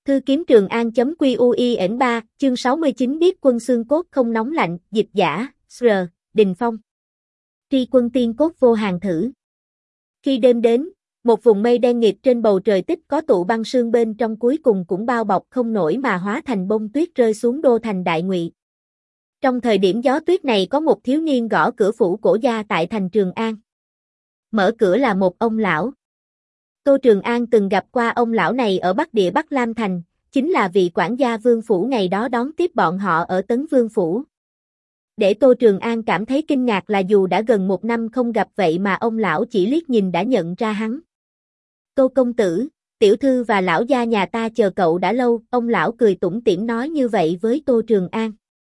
Thư kiếm Trường An.quy 3, chương 69 biết quân xương cốt không nóng lạnh, dịch giả, Sr. Đình Phong. Tri quân tiên cốt vô hàng thử. Khi đêm đến, một vùng mây đen nghịt trên bầu trời tích có tụ băng sương bên trong cuối cùng cũng bao bọc không nổi mà hóa thành bông tuyết rơi xuống đô thành Đại Ngụy. Trong thời điểm gió tuyết này có một thiếu niên gõ cửa phủ cổ gia tại thành Trường An. Mở cửa là một ông lão. Tô Trường An từng gặp qua ông lão này ở Bắc Địa Bắc Lam Thành, chính là vị quản gia Vương Phủ ngày đó đón tiếp bọn họ ở Tấn Vương Phủ. Để Tô Trường An cảm thấy kinh ngạc là dù đã gần 1 năm không gặp vậy mà ông lão chỉ liếc nhìn đã nhận ra hắn. Tô công tử, tiểu thư và lão gia nhà ta chờ cậu đã lâu, ông lão cười tủm tỉm nói như vậy với Tô Trường An.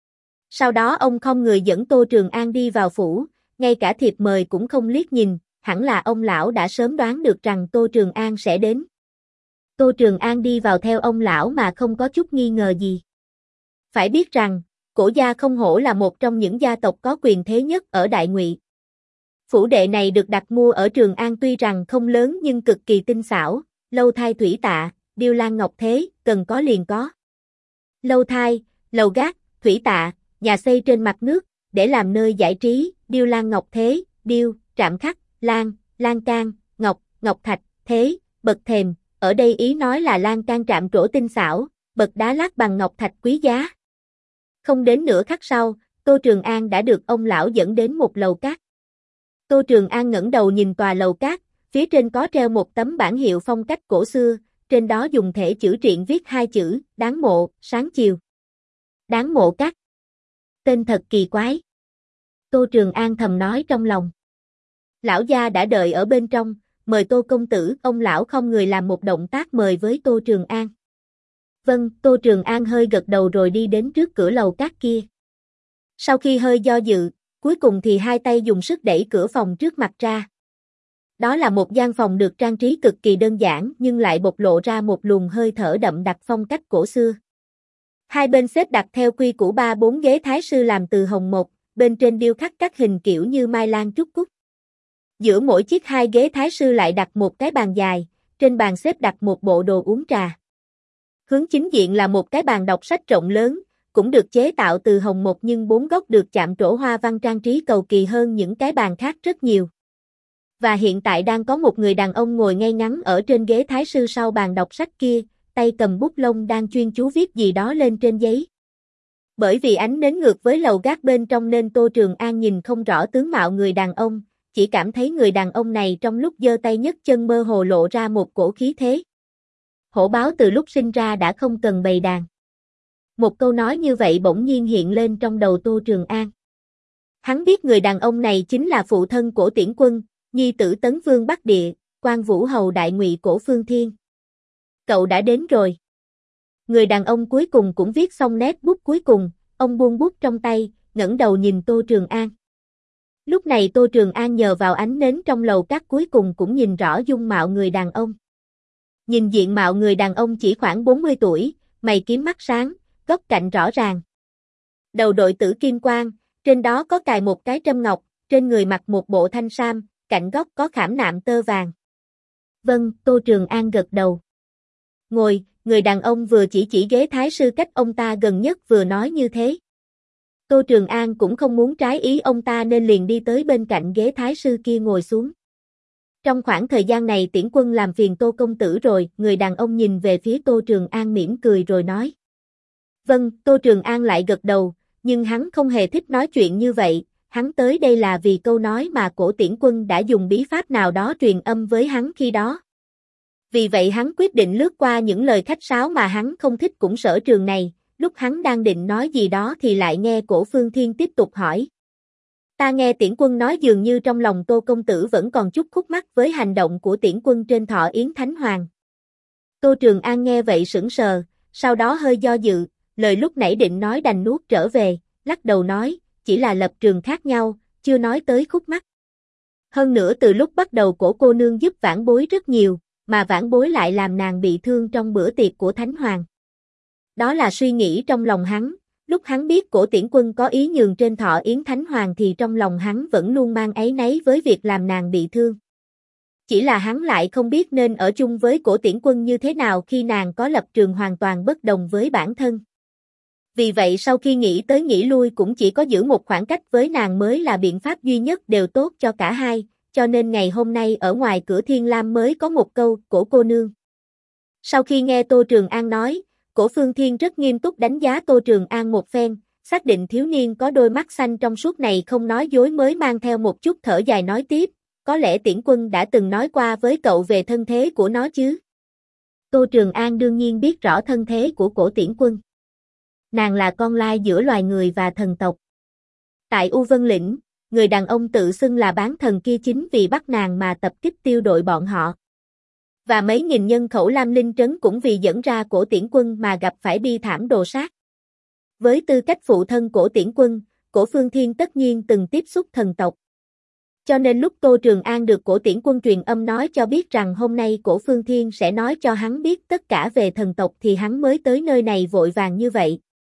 Sau đó ông không người dẫn Tô Trường An đi vào phủ, ngay cả thiệp mời cũng không liếc nhìn, hẳn là ông lão đã sớm đoán được rằng Tô Trường An sẽ đến. Tô Trường An đi vào theo ông lão mà không có chút nghi ngờ gì. Phải biết rằng, Cổ gia không hổ là một trong những gia tộc có quyền thế nhất ở Đại Ngụy. Phủ đệ này được đặt mua ở Trường An tuy rằng không lớn nhưng cực kỳ tinh xảo, lâu thai thủy tạ, điêu lan ngọc thế, cần có liền có. Lâu thai, lầu gác, thủy tạ, nhà xây trên mặt nước, để làm nơi giải trí, điêu lan ngọc thế, điêu, trạm khắc, lan, lan can, ngọc, ngọc thạch, thế, bậc thềm, ở đây ý nói là lan can trạm trổ tinh xảo, bậc đá lát bằng ngọc thạch quý giá. Không đến nửa khắc sau, Tô Trường An đã được ông lão dẫn đến một lầu cát. Tô Trường An ngẩng đầu nhìn tòa lầu cát, phía trên có treo một tấm bảng hiệu phong cách cổ xưa, trên đó dùng thể chữ triện viết 2 chữ, Đáng mộ, sáng chiều. Đáng mộ cát. Tên thật kỳ quái. Tô Trường An thầm nói trong lòng. Lão gia đã đợi ở bên trong, mời Tô công tử, ông lão không người làm một động tác mời với Tô Trường An. Vâng, Tô Trường An hơi gật đầu rồi đi đến trước cửa lầu cát kia. Sau khi hơi do dự, cuối cùng thì hai tay dùng sức đẩy cửa phòng trước mặt ra. Đó là một gian phòng được trang trí cực kỳ đơn giản nhưng lại bộc lộ ra một luồng hơi thở đậm đặc phong cách cổ xưa. Hai bên xếp đặt theo quy củ 3-4 ghế thái sư làm từ hồng mộc, bên trên điêu khắc các hình kiểu như mai lan trúc cúc. Giữa mỗi chiếc 2 ghế thái sư lại đặt một cái bàn dài, trên bàn xếp đặt một bộ đồ uống trà. Hướng chính diện là một cái bàn đọc sách rộng lớn, cũng được chế tạo từ hồng mộc nhưng 4 góc được chạm trổ hoa văn trang trí cầu kỳ hơn những cái bàn khác rất nhiều. Và hiện tại đang có một người đàn ông ngồi ngay ngắn ở trên ghế thái sư sau bàn đọc sách kia, tay cầm bút lông đang chuyên chú viết gì đó lên trên giấy. Bởi vì ánh nến ngược với lầu gác bên trong nên Tô Trường An nhìn không rõ tướng mạo người đàn ông, chỉ cảm thấy người đàn ông này trong lúc giơ tay nhấc chân mơ hồ lộ ra một cổ khí thế. Hổ báo từ lúc sinh ra đã không cần bầy đàn. Một câu nói như vậy bỗng nhiên hiện lên trong đầu Tô Trường An. Hắn biết người đàn ông này chính là phụ thân Cổ Tiễn Quân, nhi tử Tấn Vương Bắc Địa, Quan Vũ Hầu Đại Ngụy Cổ Phương Thiên. Cậu đã đến rồi. Người đàn ông cuối cùng cũng viết xong nét bút cuối cùng, ông buông bút trong tay, ngẩng đầu nhìn Tô Trường An. Lúc này Tô Trường An nhờ vào ánh nến trong lầu cát cuối cùng cũng nhìn rõ dung mạo người đàn ông. Nhìn diện mạo người đàn ông chỉ khoảng 40 tuổi, mày kiếm mắt sáng, góc cạnh rõ ràng. Đầu đội tử kim quan, trên đó có cài một cái trâm ngọc, trên người mặc một bộ thanh sam, cạnh góc có khảm nạm tơ vàng. Vâng, Tô Trường An gật đầu. Ngồi, người đàn ông vừa chỉ ghế thái sư cách ông ta gần nhất vừa nói như thế. Tô Trường An cũng không muốn trái ý ông ta nên liền đi tới bên cạnh ghế thái sư kia ngồi xuống. Trong khoảng thời gian này Tiễn Quân làm phiền Tô công tử rồi, người đàn ông nhìn về phía Tô Trường An mỉm cười rồi nói. Vâng, Tô Trường An lại gật đầu, nhưng hắn không hề thích nói chuyện như vậy, hắn tới đây là vì câu nói mà Cổ Tiễn Quân đã dùng bí pháp nào đó truyền âm với hắn khi đó. Vì vậy hắn quyết định lướt qua những lời khách sáo mà hắn không thích cũng sở trường này, lúc hắn đang định nói gì đó thì lại nghe Cổ Phương Thiên tiếp tục hỏi. Ta nghe Tiễn Quân nói dường như trong lòng Tô công tử vẫn còn chút khúc mắc với hành động của Tiễn Quân trên Thọ Yến Thánh Hoàng. Tô Trường An nghe vậy sững sờ, sau đó hơi do dự, lời lúc nãy định nói đành nuốt trở về, lắc đầu nói, chỉ là lập trường khác nhau, chưa nói tới khúc mắc. Hơn nữa từ lúc bắt đầu Cổ cô nương giúp vãn bối rất nhiều, mà vãn bối lại làm nàng bị thương trong bữa tiệc của Thánh Hoàng. Đó là suy nghĩ trong lòng hắn, lúc hắn biết Cổ Tiễn Quân có ý nhường trên Thọ Yến Thánh Hoàng thì trong lòng hắn vẫn luôn mang áy náy với việc làm nàng bị thương. Chỉ là hắn lại không biết nên ở chung với Cổ Tiễn Quân như thế nào khi nàng có lập trường hoàn toàn bất đồng với bản thân. Vì vậy sau khi nghĩ tới nghĩ lui cũng chỉ có giữ một khoảng cách với nàng mới là biện pháp duy nhất đều tốt cho cả hai, cho nên ngày hôm nay ở ngoài cửa Thiên Lam mới có một câu, Cổ cô nương. Sau khi nghe Tô Trường An nói, Cổ Phương Thiên rất nghiêm túc đánh giá Tô Trường An một phen, xác định thiếu niên có đôi mắt xanh trong suốt này không nói dối mới mang theo một chút thở dài nói tiếp, có lẽ Tiễn Quân đã từng nói qua với cậu về thân thế của nó chứ. Tô Trường An đương nhiên biết rõ thân thế của Cổ Tiễn Quân. Nàng là con lai giữa loài người và thần tộc. Tại U Vân Lĩnh, người đàn ông tự xưng là bán thần kia chính vì bắt nàng mà tập kích tiêu đội bọn họ. Và mấy nghìn nhân khẩu Lam Linh Trấn cũng vì dẫn ra Cổ Tiễn Quân mà gặp phải bi thảm đồ sát. Với tư cách phụ thân Cổ Tiễn Quân, Cổ Phương Thiên tất nhiên từng tiếp xúc thần tộc. Cho nên lúc Tô Trường An được Cổ Tiễn Quân truyền âm nói cho biết rằng hôm nay Cổ Phương Thiên sẽ nói cho hắn biết tất cả về thần tộc thì hắn mới tới nơi này vội vàng như vậy.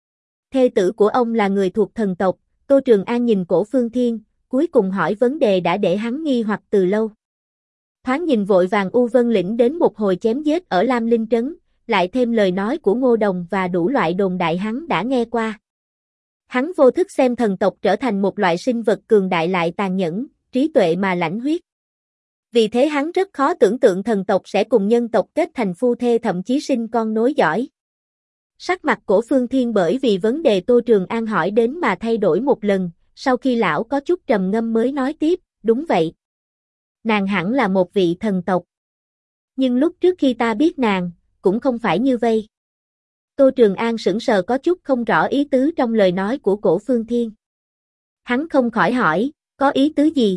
Thê tử của ông là người thuộc thần tộc, Tô Trường An nhìn Cổ Phương Thiên, cuối cùng hỏi vấn đề đã để hắn nghi hoặc từ lâu. Thoáng nhìn vội vàng U Vân Lĩnh đến một hồi chém giết ở Lam Linh Trấn, lại thêm lời nói của Ngô Đồng và đủ loại đồn đại hắn đã nghe qua. Hắn vô thức xem thần tộc trở thành một loại sinh vật cường đại lại tàn nhẫn, trí tuệ mà lãnh huyết. Vì thế hắn rất khó tưởng tượng thần tộc sẽ cùng nhân tộc kết thành phu thê thậm chí sinh con nối dõi. Sắc mặt Cổ Phương Thiên bởi vì vấn đề Tô Trường An hỏi đến mà thay đổi một lần, sau khi lão có chút trầm ngâm mới nói tiếp, đúng vậy. Nàng hẳn là một vị thần tộc. Nhưng lúc trước khi ta biết nàng, cũng không phải như vây. Tô Trường An sững sờ có chút không rõ ý tứ trong lời nói của Cổ Phương Thiên. Hắn không khỏi hỏi, có ý tứ gì?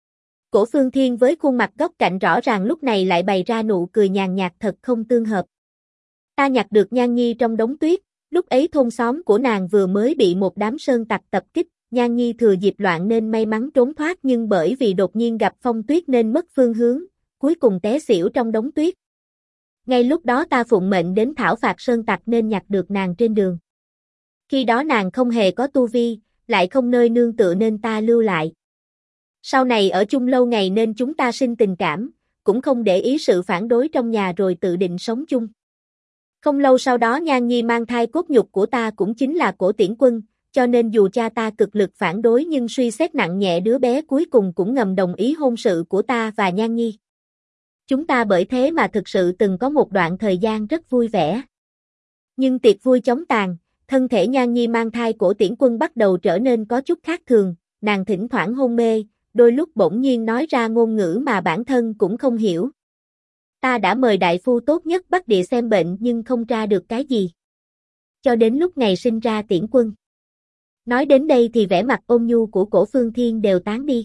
Cổ Phương Thiên với khuôn mặt góc cạnh rõ ràng lúc này lại bày ra nụ cười nhàn nhạt thật không tương hợp. Ta nhặt được Nhan Nhi trong đống tuyết, lúc ấy thôn xóm của nàng vừa mới bị một đám sơn tặc tập kích, Nhan Nhi thừa dịp loạn nên may mắn trốn thoát nhưng bởi vì đột nhiên gặp phong tuyết nên mất phương hướng, cuối cùng té xỉu trong đống tuyết. Ngay lúc đó ta phụng mệnh đến thảo phạt sơn tặc nên nhặt được nàng trên đường. Khi đó nàng không hề có tu vi, lại không nơi nương tựa nên ta lưu lại. Sau này ở chung lâu ngày nên chúng ta sinh tình cảm, cũng không để ý sự phản đối trong nhà rồi tự định sống chung. Không lâu sau đó Nhan Nhi mang thai cốt nhục của ta cũng chính là Cổ Tiễn Quân, cho nên dù cha ta cực lực phản đối nhưng suy xét nặng nhẹ đứa bé cuối cùng cũng ngầm đồng ý hôn sự của ta và Nhan Nhi. Chúng ta bởi thế mà thực sự từng có một đoạn thời gian rất vui vẻ. Nhưng tiệc vui chóng tàn, thân thể Nhan Nhi mang thai Cổ Tiễn Quân bắt đầu trở nên có chút khác thường, nàng thỉnh thoảng hôn mê, đôi lúc bỗng nhiên nói ra ngôn ngữ mà bản thân cũng không hiểu. Ta đã mời đại phu tốt nhất Bắc Địa xem bệnh nhưng không tra được cái gì. Cho đến lúc ngày sinh ra Tiễn Quân. Nói đến đây thì vẻ mặt ôn nhu của Cổ Phương Thiên đều tán đi.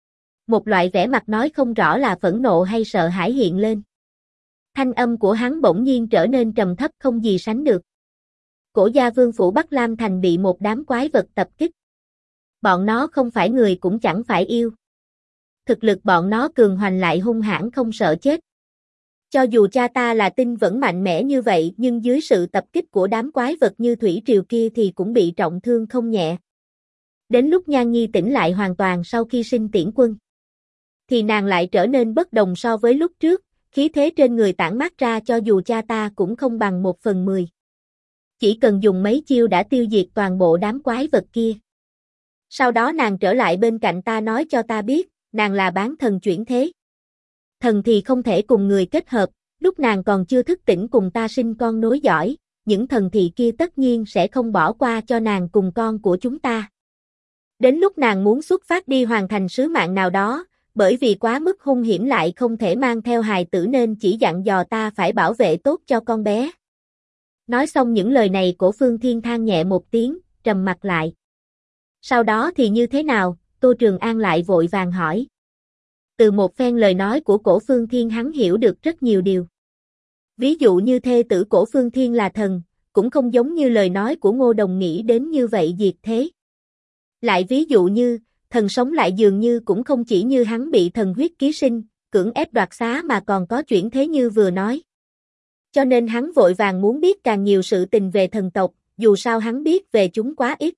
Một loại vẻ mặt nói không rõ là phẫn nộ hay sợ hãi hiện lên. Thanh âm của hắn bỗng nhiên trở nên trầm thấp không gì sánh được. Cổ gia vương phủ Bắc Lam Thành bị một đám quái vật tập kích. Bọn nó không phải người cũng chẳng phải yêu. Thực lực bọn nó cường hoành lại hung hãn không sợ chết. Cho dù cha ta là tinh vẫn mạnh mẽ như vậy nhưng dưới sự tập kích của đám quái vật như thủy triều kia thì cũng bị trọng thương không nhẹ. Đến lúc Nhan Nhi tỉnh lại hoàn toàn sau khi sinh Tiễn Quân, thì nàng lại trở nên bất đồng so với lúc trước, khí thế trên người tản mát ra cho dù cha ta cũng không bằng 1/10. Chỉ cần dùng mấy chiêu đã tiêu diệt toàn bộ đám quái vật kia. Sau đó nàng trở lại bên cạnh ta nói cho ta biết, nàng là bán thần chuyển thế. Thần thì không thể cùng người kết hợp, lúc nàng còn chưa thức tỉnh cùng ta sinh con nối dõi, những thần thị kia tất nhiên sẽ không bỏ qua cho nàng cùng con của chúng ta. Đến lúc nàng muốn xuất phát đi hoàn thành sứ mạng nào đó, bởi vì quá mức hung hiểm lại không thể mang theo hài tử nên chỉ dặn dò ta phải bảo vệ tốt cho con bé. Nói xong những lời này Cổ Phương Thiên than nhẹ một tiếng, trầm mặt lại. Sau đó thì như thế nào, Tô Trường An lại vội vàng hỏi. Từ một phen lời nói của Cổ Phương Thiên hắn hiểu được rất nhiều điều. Ví dụ như thê tử Cổ Phương Thiên là thần, cũng không giống như lời nói của Ngô Đồng nghĩ đến như vậy diệt thế. Lại ví dụ như, thần sống lại dường như cũng không chỉ như hắn bị thần huyết ký sinh, cưỡng ép đoạt xá mà còn có chuyển thế như vừa nói. Cho nên hắn vội vàng muốn biết càng nhiều sự tình về thần tộc, dù sao hắn biết về chúng quá ít.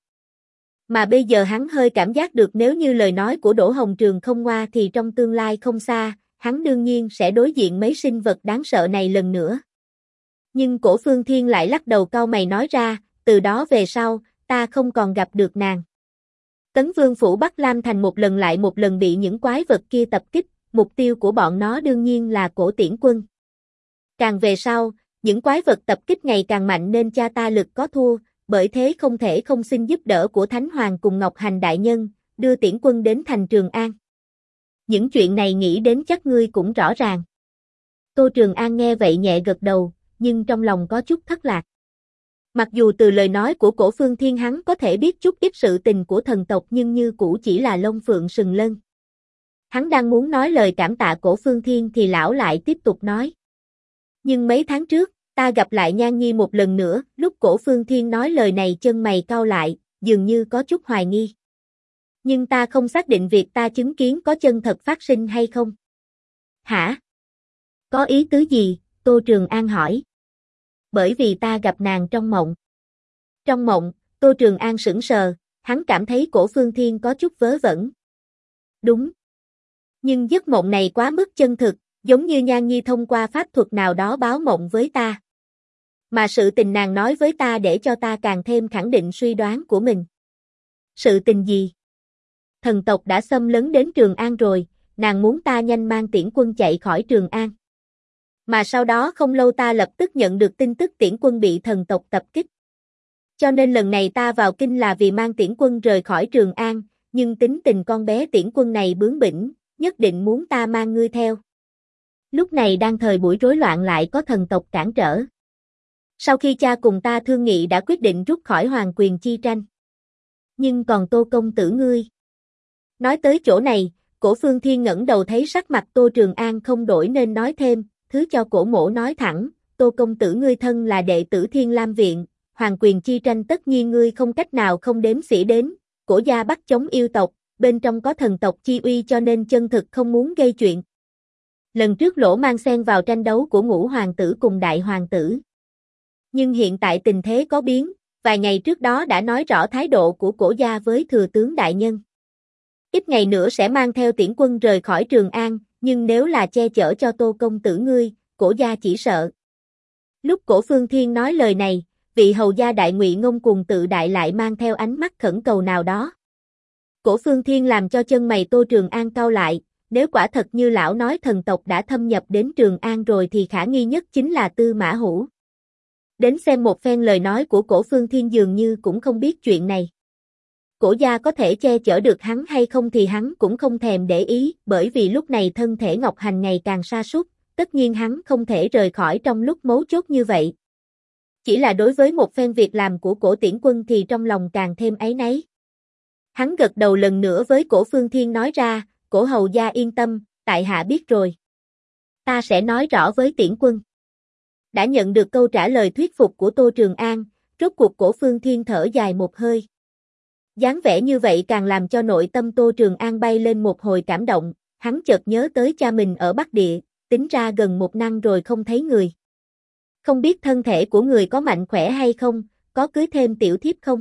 Mà bây giờ hắn hơi cảm giác được nếu như lời nói của Đỗ Hồng Trường không ngoa thì trong tương lai không xa, hắn đương nhiên sẽ đối diện mấy sinh vật đáng sợ này lần nữa. Nhưng Cổ Phương Thiên lại lắc đầu cau mày nói ra, từ đó về sau, ta không còn gặp được nàng. Tấn Vương phủ Bắc Lam Thành một lần lại một lần bị những quái vật kia tập kích, mục tiêu của bọn nó đương nhiên là Cổ Tiễn Quân. Càng về sau, những quái vật tập kích ngày càng mạnh nên cha ta lực có thua, bởi thế không thể không xin giúp đỡ của Thánh Hoàng cùng Ngọc Hành Đại Nhân, đưa Tiễn Quân đến thành Trường An. Những chuyện này nghĩ đến chắc ngươi cũng rõ ràng. Tô Trường An nghe vậy nhẹ gật đầu, nhưng trong lòng có chút thất lạc. Mặc dù từ lời nói của Cổ Phương Thiên hắn có thể biết chút ít sự tình của thần tộc nhưng như cũ chỉ là lông phượng sừng lân. Hắn đang muốn nói lời cảm tạ Cổ Phương Thiên thì lão lại tiếp tục nói. Nhưng mấy tháng trước, ta gặp lại Nhan Nhi một lần nữa, lúc Cổ Phương Thiên nói lời này chân mày cau lại, dường như có chút hoài nghi. Nhưng ta không xác định việc ta chứng kiến có chân thật phát sinh hay không. Hả? Có ý tứ gì? Tô Trường An hỏi. Bởi vì ta gặp nàng trong mộng. Trong mộng, Tô Trường An sững sờ, hắn cảm thấy Cổ Phương Thiên có chút vớ vẩn. Đúng. Nhưng giấc mộng này quá mức chân thực, giống như Nhan Nhi thông qua pháp thuật nào đó báo mộng với ta. Mà sự tình nàng nói với ta để cho ta càng thêm khẳng định suy đoán của mình. Sự tình gì? Thần tộc đã xâm lấn đến Trường An rồi, nàng muốn ta nhanh mang Tiễn Quân chạy khỏi Trường An. Mà sau đó không lâu ta lập tức nhận được tin tức Tiễn Quân bị thần tộc tập kích. Cho nên lần này ta vào kinh là vì mang Tiễn Quân rời khỏi Trường An, nhưng tính tình con bé Tiễn Quân này bướng bỉnh, nhất định muốn ta mang ngươi theo. Lúc này đang thời buổi rối loạn lại có thần tộc cản trở. Sau khi cha cùng ta thương nghị đã quyết định rút khỏi hoàng quyền chi tranh. Nhưng còn Tô công tử ngươi. Nói tới chỗ này, Cổ Phương Thiên ngẩng đầu thấy sắc mặt Tô Trường An không đổi nên nói thêm, thứ cho Cổ mỗ nói thẳng, Tô công tử ngươi thân là đệ tử Thiên Lam Viện, hoàng quyền chi tranh tất nhiên ngươi không cách nào không đếm xỉa đến, Cổ gia bắt chống yêu tộc, bên trong có thần tộc chi uy cho nên chân thực không muốn gây chuyện. Lần trước Lỗ Mang xen vào tranh đấu của Ngũ hoàng tử cùng Đại hoàng tử. Nhưng hiện tại tình thế có biến, vài ngày trước đó đã nói rõ thái độ của Cổ gia với thừa tướng đại nhân. Ít ngày nữa sẽ mang theo Tiễn Quân rời khỏi Trường An, nhưng nếu là che chở cho Tô công tử ngươi, Cổ gia chỉ sợ. Lúc Cổ Phương Thiên nói lời này, vị hầu gia Đại Ngụy Ngông cùng Tự Đại lại mang theo ánh mắt khẩn cầu nào đó. Cổ Phương Thiên làm cho chân mày Tô Trường An cau lại, nếu quả thật như lão nói thần tộc đã thâm nhập đến Trường An rồi thì khả nghi nhất chính là Tư Mã Hữu. Đến xem một phen lời nói của Cổ Phương Thiên dường như cũng không biết chuyện này. Cổ gia có thể che chở được hắn hay không thì hắn cũng không thèm để ý, bởi vì lúc này thân thể Ngọc Hành ngày càng sa sút, tất nhiên hắn không thể rời khỏi trong lúc mấu chốt như vậy. Chỉ là đối với một phen việc làm của Cổ Tiễn Quân thì trong lòng càng thêm áy náy. Hắn gật đầu lần nữa với Cổ Phương Thiên nói ra, Cổ hầu gia yên tâm, tại hạ biết rồi. Ta sẽ nói rõ với Tiễn Quân. Đã nhận được câu trả lời thuyết phục của Tô Trường An, rốt cuộc Cổ Phương Thiên thở dài một hơi. Dáng vẻ như vậy càng làm cho nội tâm Tô Trường An bay lên một hồi cảm động, hắn chợt nhớ tới cha mình ở Bắc Địa, tính ra gần một năm rồi không thấy người. Không biết thân thể của người có mạnh khỏe hay không, có cưới thêm tiểu thiếp không?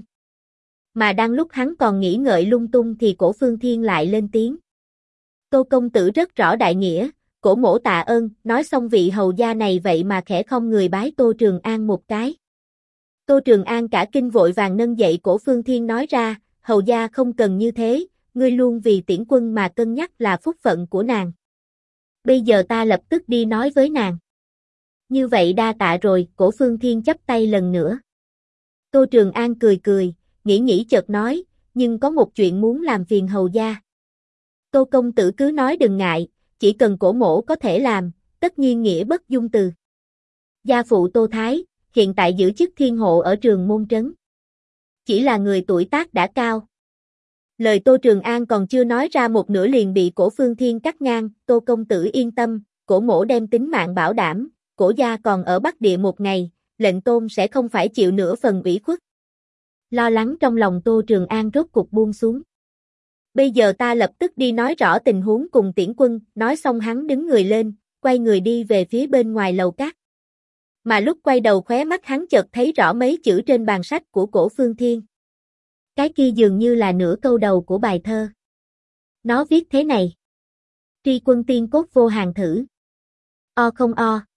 Mà đang lúc hắn còn nghĩ ngợi lung tung thì Cổ Phương Thiên lại lên tiếng. Tô công tử rất rõ đại nghĩa, Cổ mỗ tạ ơn, nói xong vị hầu gia này vậy mà khẽ không người bái Tô Trường An một cái. Tô Trường An cả kinh vội vàng nâng dậy Cổ Phương Thiên nói ra, hầu gia không cần như thế, ngươi luôn vì Tiễn Quân mà cân nhắc là phúc phận của nàng. Bây giờ ta lập tức đi nói với nàng. Như vậy đa tạ rồi, Cổ Phương Thiên chắp tay lần nữa. Tô Trường An cười cười, nghĩ chợt nói, nhưng có một chuyện muốn làm phiền hầu gia. Tô công tử cứ nói đừng ngại, chỉ cần Cổ mỗ có thể làm, tất nhiên nghĩa bất dung từ. Gia phụ Tô Thái, hiện tại giữ chức thiên hộ ở Trường Môn Trấn. Chỉ là người tuổi tác đã cao. Lời Tô Trường An còn chưa nói ra một nửa liền bị Cổ Phương Thiên cắt ngang, Tô công tử yên tâm, Cổ mỗ đem tính mạng bảo đảm, Cổ gia còn ở Bắc Địa một ngày, lệnh tôn sẽ không phải chịu nửa phần ủy khuất. Lo lắng trong lòng Tô Trường An rốt cục buông xuống. Bây giờ ta lập tức đi nói rõ tình huống cùng Tiễn Quân, nói xong hắn đứng người lên, quay người đi về phía bên ngoài lầu cát. Mà lúc quay đầu khóe mắt hắn chợt thấy rõ mấy chữ trên bàn sách của Cổ Phương Thiên. Cái kia dường như là nửa câu đầu của bài thơ. Nó viết thế này. Tri quân tiên cốt vô hàng thử. O không o.